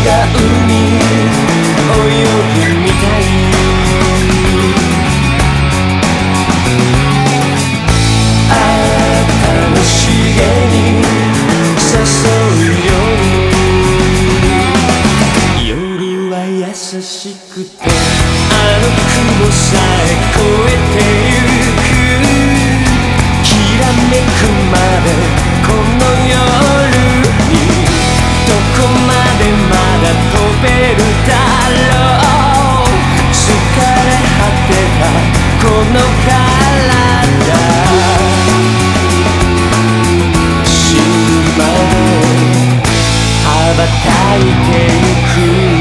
が海泳ぐみたい。楽しげに誘う夜は優しくてあの雲さえ越えてゆく。きらめくまでこの夜にどこまでまだ飛べるだろう。疲れ果てたこの体死ぬまで羽ばたいてゆく。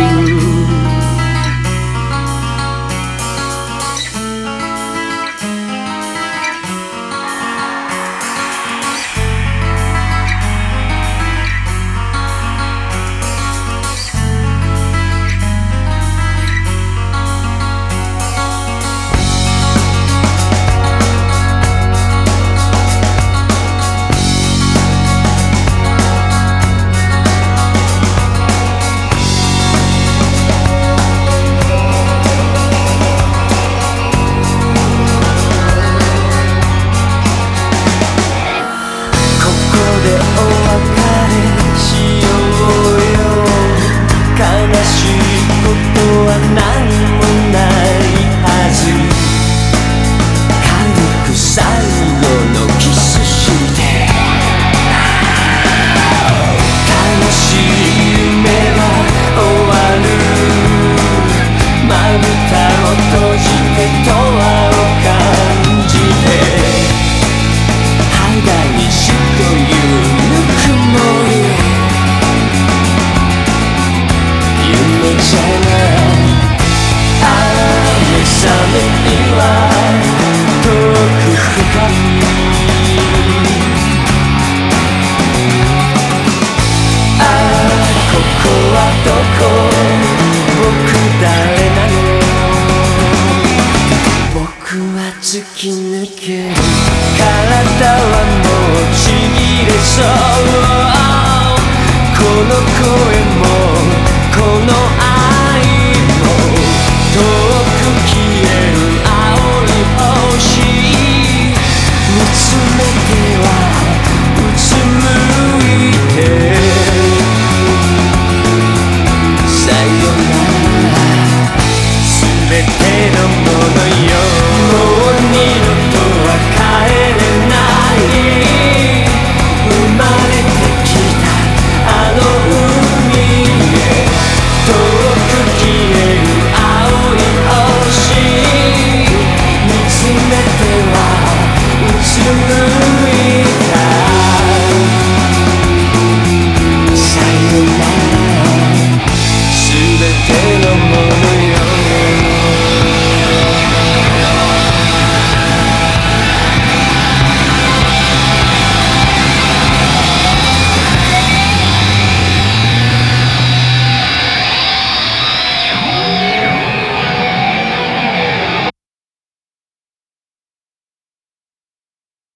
突き抜ける体はもうちぎれそう。この声もこの